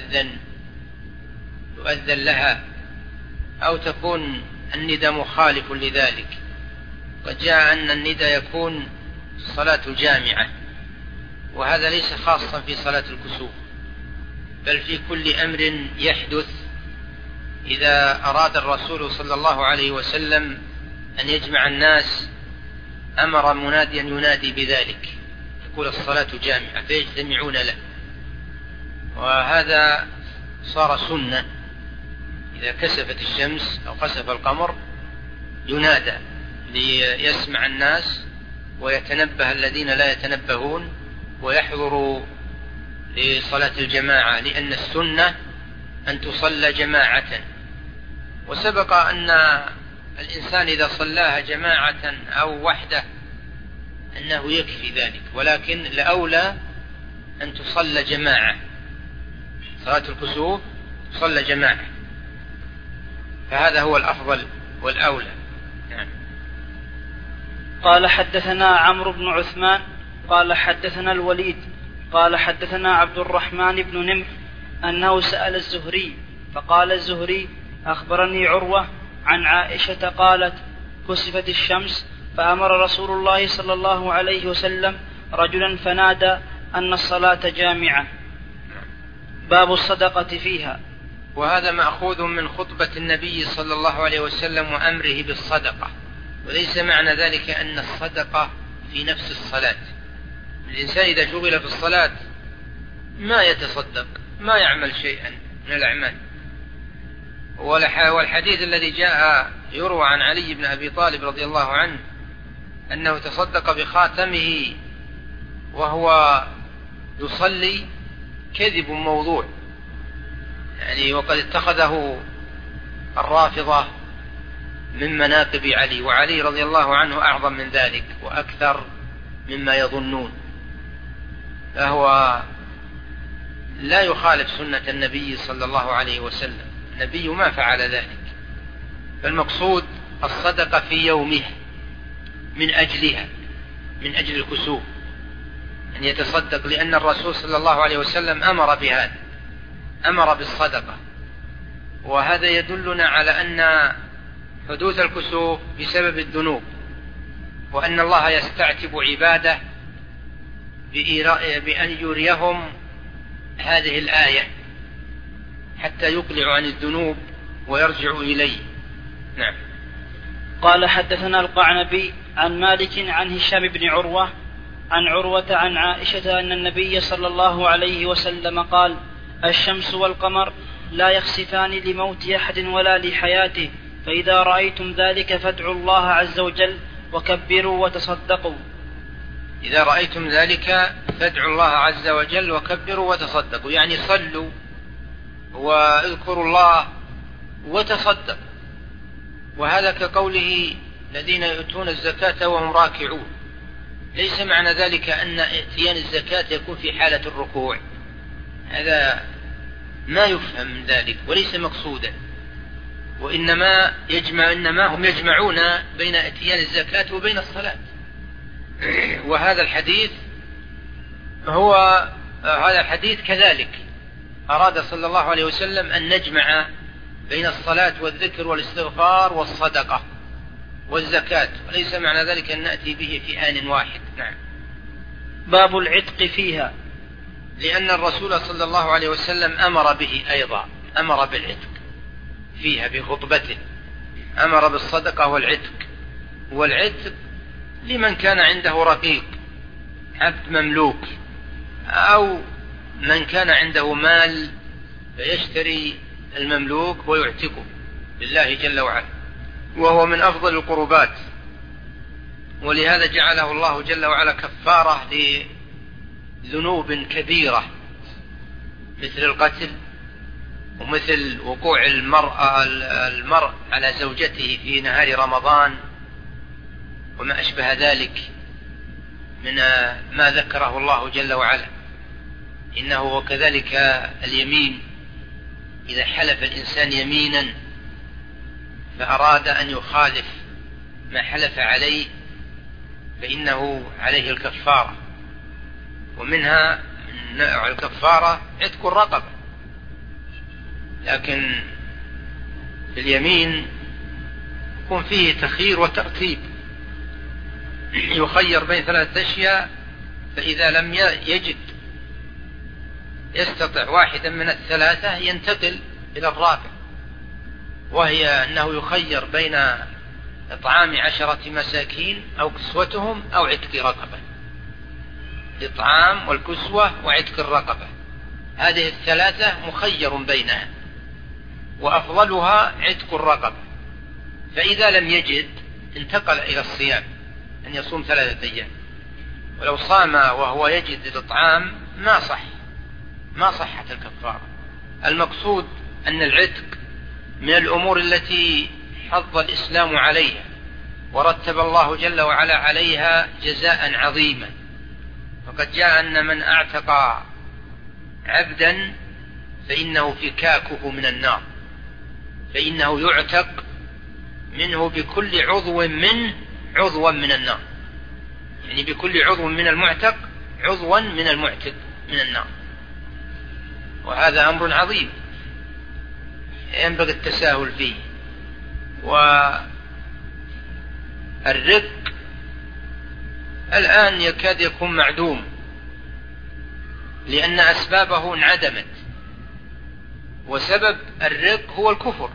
يؤذن لها، أو تكون الندى مخالف لذلك؟ قد جاء أن الندى يكون صلاة جامعة، وهذا ليس خاصا في صلاة الكسوف، بل في كل أمر يحدث إذا أراد الرسول صلى الله عليه وسلم أن يجمع الناس أمر مناديا ينادي بذلك، يقول الصلاة جامعة فيجتمعون له، وهذا صار سنة. إذا كسفت الشمس أو خسف القمر ينادى ليسمع الناس ويتنبه الذين لا يتنبهون ويحضروا لصلاة الجماعة، لأن السنة أن تصلى جماعة. وسبق أن الإنسان إذا صلاها جماعة أو وحده أنه يكفي ذلك، ولكن الأولى أن تصلى جماعة، صلاة الكسوف تصلى جماعة، فهذا هو الأفضل والأولى. يعني. قال حدثنا عمرو بن عثمان قال حدثنا الوليد قال حدثنا عبد الرحمن بن نمر أنه سأل الزهري فقال الزهري أخبرني عروة عن عائشة قالت كسفت الشمس فأمر رسول الله صلى الله عليه وسلم رجلا فنادى أن الصلاة جامعة. باب الصدقة فيها. وهذا مأخوذ من خطبة النبي صلى الله عليه وسلم وأمره بالصدقة، وليس معنى ذلك أن الصدقة في نفس الصلاة. الإنسان إذا شغل في الصلاة ما يتصدق، ما يعمل شيئا من الأعمال. والحديث الذي جاء يروى عن علي بن أبي طالب رضي الله عنه أنه تصدق بخاتمه وهو يصلي كذب موضوع، يعني وقد اتخذه الرافضة من مناقب علي، وعلي رضي الله عنه أعظم من ذلك وأكثر مما يظنون، فهو لا يخالف سنة النبي صلى الله عليه وسلم، النبي ما فعل ذلك. فالمقصود الصدقة في يومه من أجلها، من أجل الكسوف، أن يتصدق، لأن الرسول صلى الله عليه وسلم أمر بهذا، أمر بالصدقة. وهذا يدلنا على أن حدوث الكسوف بسبب الذنوب، وأن الله يستعتب عباده بأن يريهم هذه الآية حتى يقلعوا عن الذنوب ويرجعوا إليه. نعم. قال حدثنا القعنبي عن مالك عن هشام بن عروة عن عروة عن عائشة أن النبي صلى الله عليه وسلم قال الشمس والقمر لا يخسفان لموت أحد ولا لحياته، فإذا رأيتم ذلك فادعوا الله عز وجل وكبروا وتصدقوا. إذا رأيتم ذلك فادعوا الله عز وجل وكبروا وتصدقوا، يعني صلوا واذكروا الله وتصدقوا. وهذا كقوله الذين يؤتون الزكاة وهم راكعون، ليس معنى ذلك أن ائتيان الزكاة يكون في حالة الركوع، هذا ما يفهم من ذلك وليس مقصودا، وإنما هم يجمعون بين ائتيان الزكاة وبين الصلاة. وهذا الحديث هذا الحديث كذلك أراد صلى الله عليه وسلم أن نجمع بين الصلاة والذكر والاستغفار والصدقة والزكاة، وليس معنى ذلك أن نأتي به في آن واحد. نعم. باب العتق فيها. لأن الرسول صلى الله عليه وسلم أمر به أيضا، أمر بالعتق فيها بخطبته، أمر بالصدقة والعتق. والعتق لمن كان عنده رقيق عبد مملوك، أو من كان عنده مال فيشتري المملوك ويعتقه لله جل وعلا، وهو من أفضل القربات، ولهذا جعله الله جل وعلا كفارة لذنوب كبيرة مثل القتل، ومثل وقوع المرء على زوجته في نهار رمضان وما أشبه ذلك من ما ذكره الله جل وعلا. إنه وكذلك اليمين، إذا حلف الإنسان يمينا فأراد أن يخالف ما حلف عليه فإنه عليه الكفارة، ومنها نوع الكفارة عتق الرقبة. لكن في اليمين يكون فيه تخيير وترتيب، يخير بين 3 أشياء، فإذا لم يجد يستطع واحدا من 3 ينتقل إلى الرابع، وهي أنه يخير بين إطعام 10 مساكين أو كسوتهم أو عتق رقبة. الإطعام والكسوة وعتق الرقبة، هذه 3 مخير بينها، وأفضلها عتق الرقبة. فإذا لم يجد انتقل إلى الصيام، أن يصوم 3 أيام. ولو صام وهو يجد الإطعام ما صحت الكفارة. المقصود أن العتق من الأمور التي حض الإسلام عليها، ورتب الله جل وعلا عليها جزاء عظيما. وقد جاء أن من أعتق عبدا فإنه فكاكه من النار، فإنه يعتق منه بكل عضوا من النار، يعني بكل عضو من المعتق عضوا من المعتق من النار. وهذا أمر عظيم ينبغي التساهل فيه. والرق الآن يكاد يكون معدوم، لأن أسبابه انعدمت، وسبب الرق هو الكفر.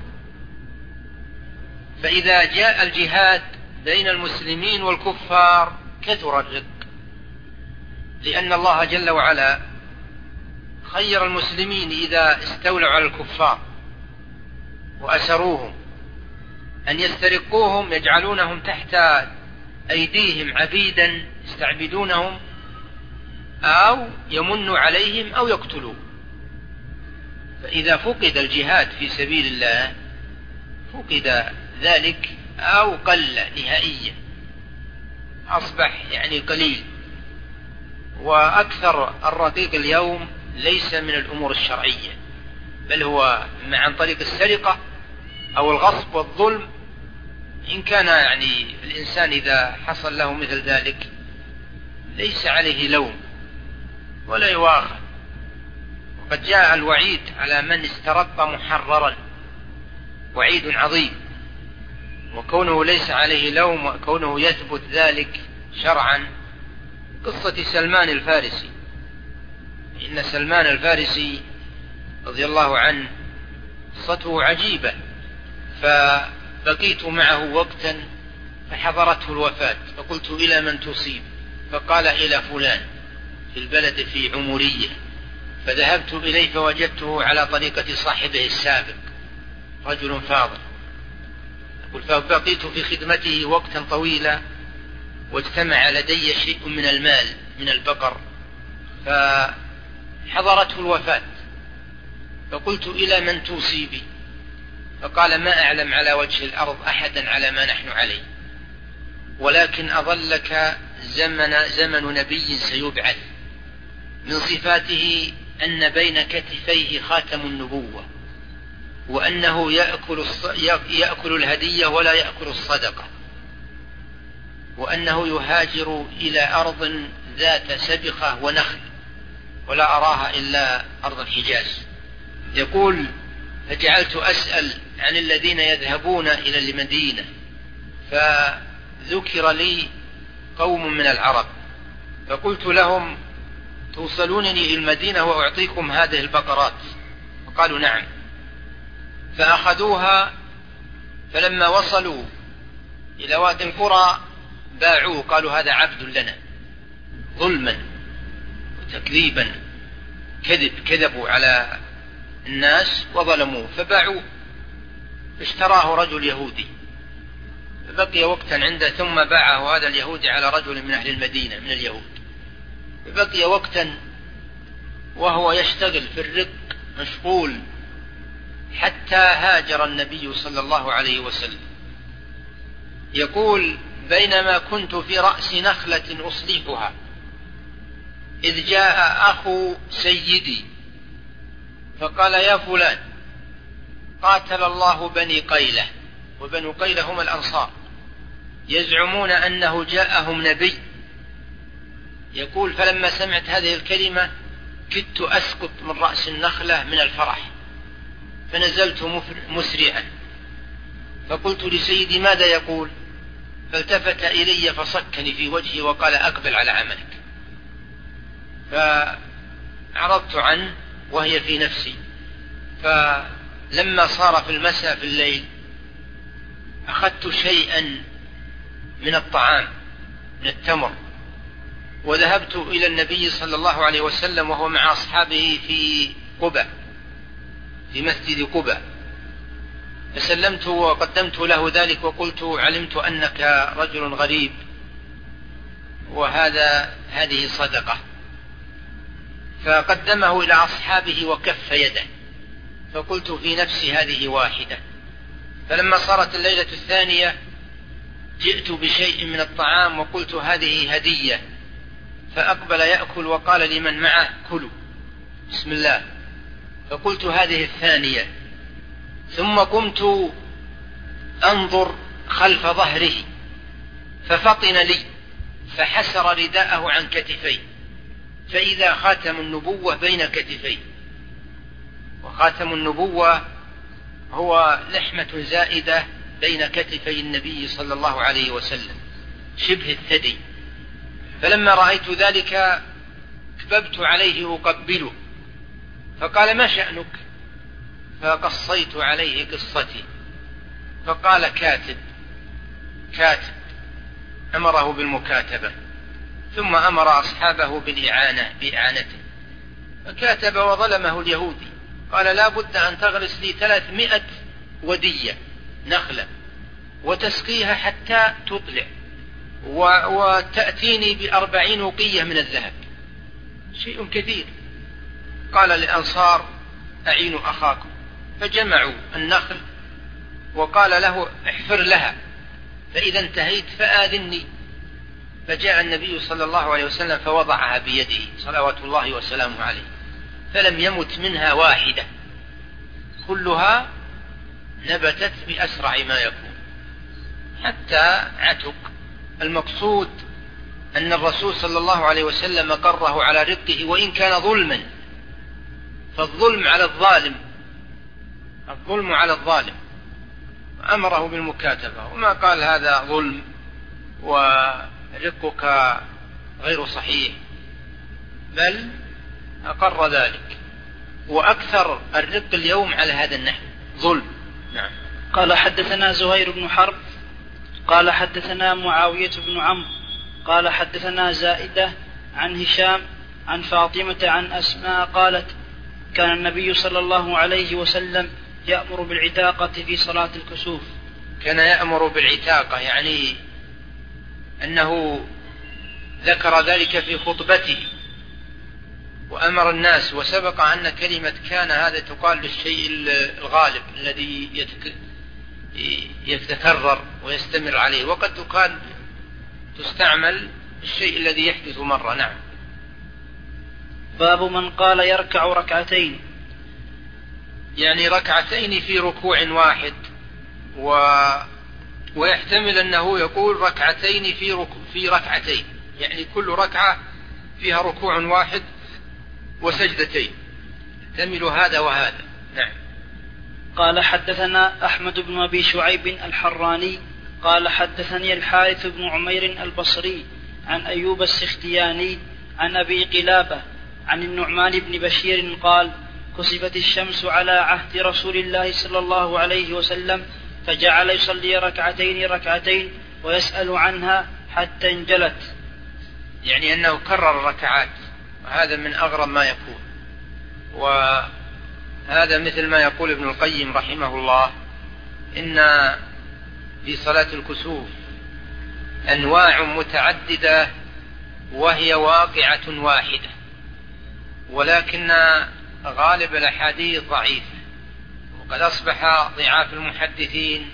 فإذا جاء الجهاد بين المسلمين والكفار كثر الرق، لأن الله جل وعلا خير المسلمين إذا استولوا على الكفار وأسروهم أن يسترقوهم، يجعلونهم تحت أيديهم عبيدا يستعبدونهم، أو يمنوا عليهم أو يقتلوا. فإذا فقد الجهاد في سبيل الله فقد ذلك أو قل نهائيا، أصبح يعني قليل. وأكثر الرقيق اليوم ليس من الأمور الشرعية، بل هو عن طريق السرقة أو الغصب والظلم. إن كان يعني الإنسان إذا حصل له مثل ذلك ليس عليه لوم ولا يواخذ. وقد جاء الوعيد على من استرق محررا، وعيد عظيم، وكونه ليس عليه لوم وكونه يثبت ذلك شرعا. قصة سلمان الفارسي، إن سلمان الفارسي رضي الله عنه قصته عجيبة. فبقيت معه وقتا فحضرته الوفاة، فقلت إلى من تصيب؟ فقال إلى فلان في البلد في عمرية. فذهبت إليه فوجدته على طريقة صاحبه السابق، رجل فاضل. فبقيت في خدمته وقتا طويلا، واجتمع لدي شيء من المال من البقر، فحضرته الوفاة. فقلت إلى من توصي بي؟ فقال ما أعلم على وجه الأرض أحدا على ما نحن عليه، ولكن أظلك زمن نبي سيبعث من صفاته أن بين كتفيه خاتم النبوة، وأنه يأكل الهدية ولا يأكل الصدقة، وأنه يهاجر إلى أرض ذات سبخة ونخل ولا أراها إلا أرض الحجاز. يقول فجعلت أسأل عن الذين يذهبون إلى المدينة، فذكر لي قوم من العرب، فقلت لهم توصلونني إلى المدينة وأعطيكم هذه البقرات؟ فقالوا نعم. فأخذوها، فلما وصلوا إلى وادي القرى باعوه، قالوا هذا عبد لنا، ظلما وتكذيبا، كذبوا على الناس وظلموه فباعوه. اشتراه رجل يهودي، فبقي وقتا عنده، ثم باعه هذا اليهودي على رجل من أهل المدينة من اليهود. فبقي وقتا وهو يشتغل في الرق مشغول حتى هاجر النبي صلى الله عليه وسلم. يقول: بينما كنت في رأس نخلة أصلحها إذ جاء أخو سيدي فقال: يا فلان، قاتل الله بني قيلة. وبنو قيلة هم الأنصار، يزعمون أنه جاءهم نبي. يقول: فلما سمعت هذه الكلمة كدت أسقط من رأس النخلة من الفرح، فنزلت مسرعا، فقلت لسيدي: ماذا يقول؟ فالتفت إلي فصكني في وجهي وقال: أقبل على عملك. فعرضت عنه وهي في نفسي. فلما صار في المساء في الليل أخذت شيئا من الطعام من التمر وذهبت إلى النبي صلى الله عليه وسلم وهو مع أصحابه في قباء، في مسجد قباء، فسلمت وقدمت له ذلك وقلت: علمت أنك رجل غريب هذه صدقة. فقدمه إلى أصحابه وكف يده، فقلت في نفسي: هذه واحدة. فلما صارت الليلة الثانية جئت بشيء من الطعام وقلت: هذه هدية. فأقبل يأكل وقال لمن معه: كلوا بسم الله. فقلت: هذه الثانية. ثم قمت أنظر خلف ظهره ففطن لي فحسر رداءه عن كتفي، فإذا خاتم النبوة بين كتفي. وخاتم النبوة هو لحمة زائدة بين كتفي النبي صلى الله عليه وسلم شبه الثدي. فلما رأيت ذلك كببت عليه أقبله، فقال: ما شأنك؟ فقصيت عليه قصتي، فقال: كاتب. أمره بالمكاتبة، ثم أمر أصحابه بإعانته، فكاتب وظلمه اليهودي. قال: لا بد أن تغرس لي 300 ودية نخلة وتسقيها حتى تطلع، وتأتيني ب40 وقية من الذهب، شيء كثير. قال للأنصار: أعينوا أخاكم. فجمعوا النخل وقال له: احفر لها، فإذا انتهيت فآذني. فجاء النبي صلى الله عليه وسلم فوضعها بيده صلوات الله وسلامه عليه، فلم يمت منها واحدة، كلها نبتت بأسرع ما يكون حتى عتق. المقصود أن الرسول صلى الله عليه وسلم قره على رقه وإن كان ظلما، فالظلم على الظالم، أمره بالمكاتبة، وما قال هذا ظلم ورقك غير صحيح، بل أقر ذلك. وأكثر الرق اليوم على هذا النحو ظلم. نعم. قال: حدثنا زهير بن حرب قال حدثنا معاوية بن عمرو قال حدثنا زائدة عن هشام عن فاطمة عن أسماء قالت: كان النبي صلى الله عليه وسلم يأمر بالعتاقة في صلاة الكسوف. كان يأمر بالعتاقة، يعني أنه ذكر ذلك في خطبته وأمر الناس. وسبق أن كلمة كان هذا تقال للشيء الغالب الذي يتكرر ويستمر عليه، وقد تستعمل الشيء الذي يحدث مرة. نعم. باب من قال يركع ركعتين، يعني ركعتين في ركوع واحد، ويحتمل أنه يقول ركعتين في ركعتين، يعني كل ركعة فيها ركوع واحد وسجدتين، يحتمل هذا وهذا. نعم. قال: حدثنا أحمد بن أبي شعيب الحراني قال حدثني الحارث بن عمير البصري عن أيوب السختياني عن أبي قلابة عن النعمان بن بشير قال: كسفت الشمس على عهد رسول الله صلى الله عليه وسلم، فجعل يصلي ركعتين ويسأل عنها حتى انجلت. يعني أنه كرر الركعات، وهذا من أغرب ما يكون. وهذا مثل ما يقول ابن القيم رحمه الله: إن في صلاة الكسوف أنواع متعددة وهي واقعة واحدة، ولكن غالب الأحاديث ضعيفة، وقد أصبح ضعاف المحدثين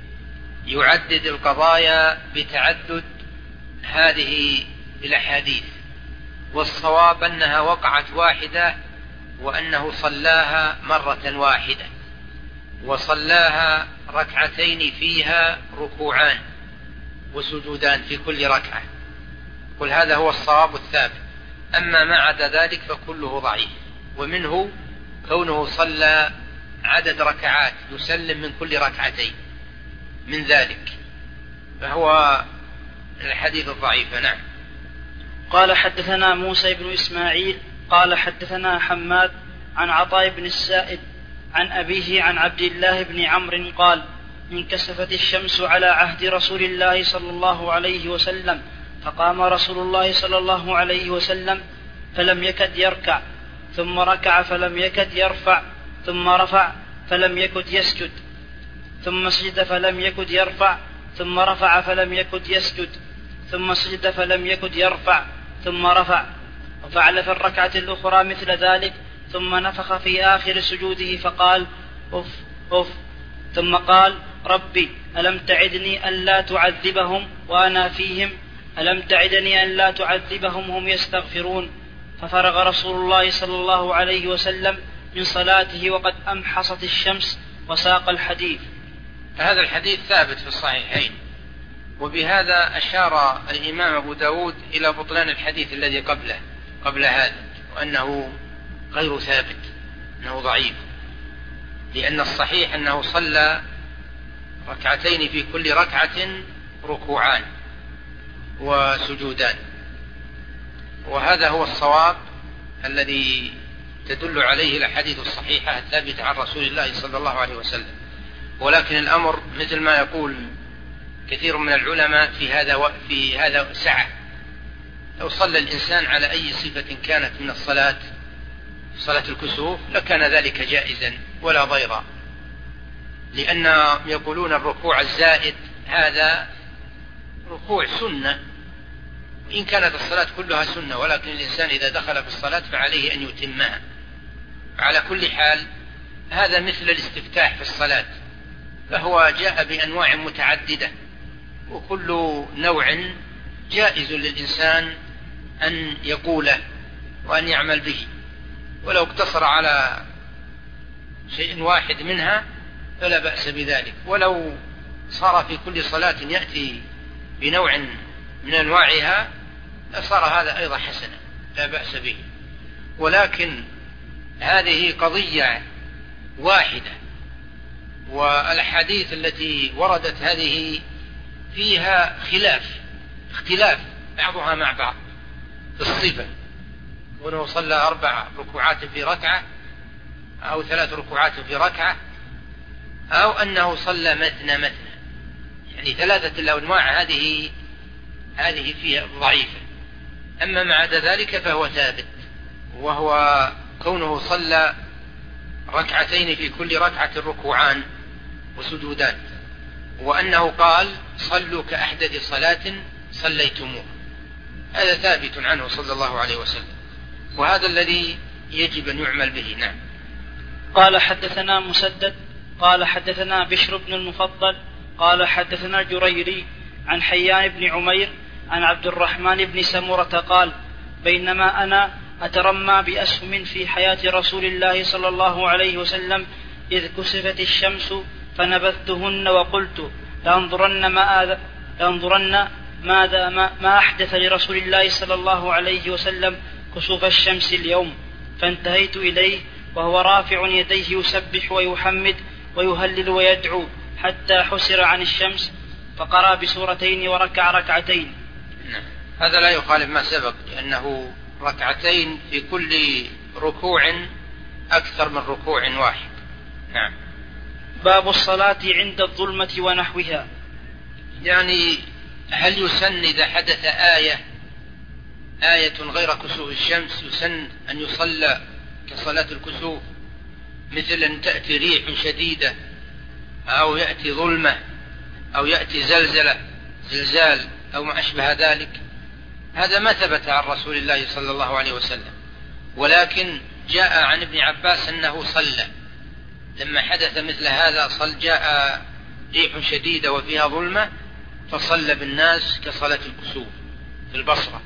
يعدد القضايا بتعدد هذه الأحاديث، والصواب أنها وقعت واحدة، وأنه صلاها مرة واحدة، وصلاها ركعتين فيها ركوعان وسجودان في كل ركعة. قل هذا هو الصواب الثابت، أما ما عدا ذلك فكله ضعيف. ومنه كونه صلى عدد ركعات يسلم من كل ركعتين، من ذلك فهو الحديث الضعيف. نعم. قال حدثنا موسى بن إسماعيل قال حدثنا حماد عن عطاء بن السائب عن أبيه عن عبد الله بن عمرو قال: انكسفت الشمس على عهد رسول الله صلى الله عليه وسلم، فقام رسول الله صلى الله عليه وسلم فلم يكد يركع، ثم ركع فلم يكد يرفع، ثم رفع فلم يكد يسجد، ثم سجد فلم يكد يرفع، ثم رفع فلم يكد يسجد، ثم سجد فلم يكد يرفع، ثم رفع، وفعل في الركعة الأخرى مثل ذلك، ثم نفخ في آخر سجوده فقال: أف أف، ثم قال: ربي ألم تعدني ألا تعذبهم وأنا فيهم، ألم تعدني ألا تعذبهم هم يستغفرون. ففرغ رسول الله صلى الله عليه وسلم من صلاته وقد أمحصت الشمس، وساق الحديث. هذا الحديث ثابت في الصحيحين، وبهذا أشار الإمام أبو داود إلى بطلان الحديث الذي قبل هذا، وأنه غير ثابت، أنه ضعيف، لأن الصحيح أنه صلى ركعتين في كل ركعة ركوعان وسجودان، وهذا هو الصواب الذي تدل عليه الأحاديث الصحيحة الثابتة عن رسول الله صلى الله عليه وسلم. ولكن الأمر مثل ما يقول كثير من العلماء في هذا سعة. لو صلى الإنسان على أي صفة كانت من الصلاة، صلاة الكسوف، لكان ذلك جائزا ولا ضيرا، لأن يقولون الركوع الزائد هذا ركوع سنة، إن كانت الصلاة كلها سنة، ولكن الإنسان إذا دخل في الصلاة فعليه أن يتمها. على كل حال هذا مثل الاستفتاح في الصلاة، فهو جاء بأنواع متعددة، وكل نوع جائز للإنسان أن يقوله وأن يعمل به، ولو اقتصر على شيء واحد منها فلا بأس بذلك، ولو صار في كل صلاة يأتي بنوع من أنواعها لصار هذا أيضا حسنا، لا بأس به. ولكن هذه قضية واحدة، والأحاديث التي وردت هذه فيها اختلاف بعضها مع بعض في الصفة، وأنه صلى 4 ركوعات في ركعة أو 3 ركوعات في ركعة، أو أنه صلى مثنى، يعني 3 الأنواع هذه فيها ضعيفة. أما ما عدا ذلك فهو ثابت، وهو كونه صلى ركعتين في كل ركعة ركوعان وسجودان، وأنه قال: صلوا كأحدث صلاة صليتموه، هذا ثابت عنه صلى الله عليه وسلم، وهذا الذي يجب أن يعمل به. نعم. قال حدثنا مسدد قال حدثنا بشر بن المفضل قال حدثنا الجريري عن حيان بن عمير عن عبد الرحمن بن سمرة قال: بينما أنا أترمى بأسهم في حياة رسول الله صلى الله عليه وسلم إذ كسفت الشمس فنبذتهن وقلت: لأنظرن ما أحدث لرسول الله صلى الله عليه وسلم كسوف الشمس اليوم. فانتهيت إليه وهو رافع يديه يسبح ويحمد ويهلل ويدعو حتى حسر عن الشمس، فقرأ بسورتين وركع ركعتين. هذا لا يخالف ما سبق، لأنه ركعتين في كل ركوع أكثر من ركوع واحد. نعم. باب الصلاة عند الظلمة ونحوها، يعني هل يسن إذا حدث آية غير كسوف الشمس يسن أن يصلى كصلاة الكسوف، مثل أن تأتي ريح شديدة أو يأتي ظلمة أو يأتي زلزال أو ما أشبه ذلك؟ هذا ما ثبت عن رسول الله صلى الله عليه وسلم، ولكن جاء عن ابن عباس أنه صلى لما حدث مثل هذا، جاء ريح شديدة وفيها ظلمة فصلى بالناس كصلاة الكسوف في البصرة.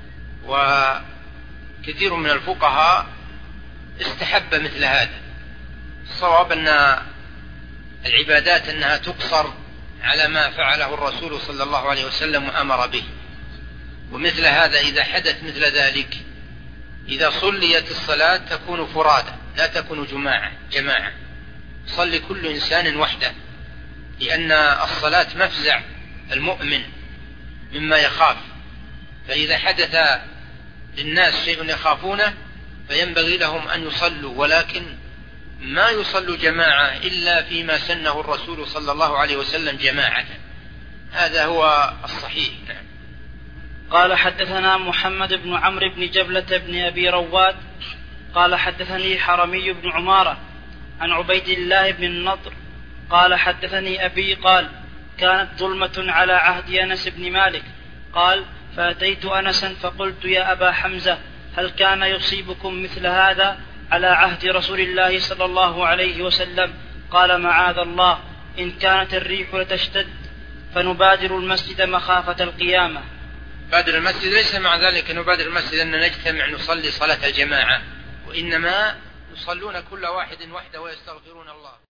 وكثير من الفقهاء استحب مثل هذا. الصواب أن العبادات أنها تقصر على ما فعله الرسول صلى الله عليه وسلم وأمر به، ومثل هذا إذا حدث مثل ذلك إذا صليت الصلاة تكون فرادى لا تكون جماعة، صلي كل إنسان وحده، لأن الصلاة مفزع المؤمن مما يخاف، فإذا حدث للناس شيء يخافونه فينبغي لهم أن يصلوا، ولكن ما يصلوا جماعة إلا فيما سنه الرسول صلى الله عليه وسلم جماعة. هذا هو الصحيح. نعم. قال حدثنا محمد بن عمرو بن جبلة بن أبي رواد قال حدثني حرمي بن عمارة عن عبيد الله بن النضر قال حدثني أبي قال كانت ظلمة على عهد أنس بن مالك قال فأتيت أنسا فقلت يا أبا حمزة هل كان يصيبكم مثل هذا على عهد رسول الله صلى الله عليه وسلم؟ قال معاذ الله، إن كانت الريح لتشتد فنبادر المسجد مخافة القيامة. بادر المسجد ليس مع ذلك نبادر المسجد أن نجتمع نصلي صلاة الجماعة، وإنما يصلون كل واحد وحده ويستغفرون الله.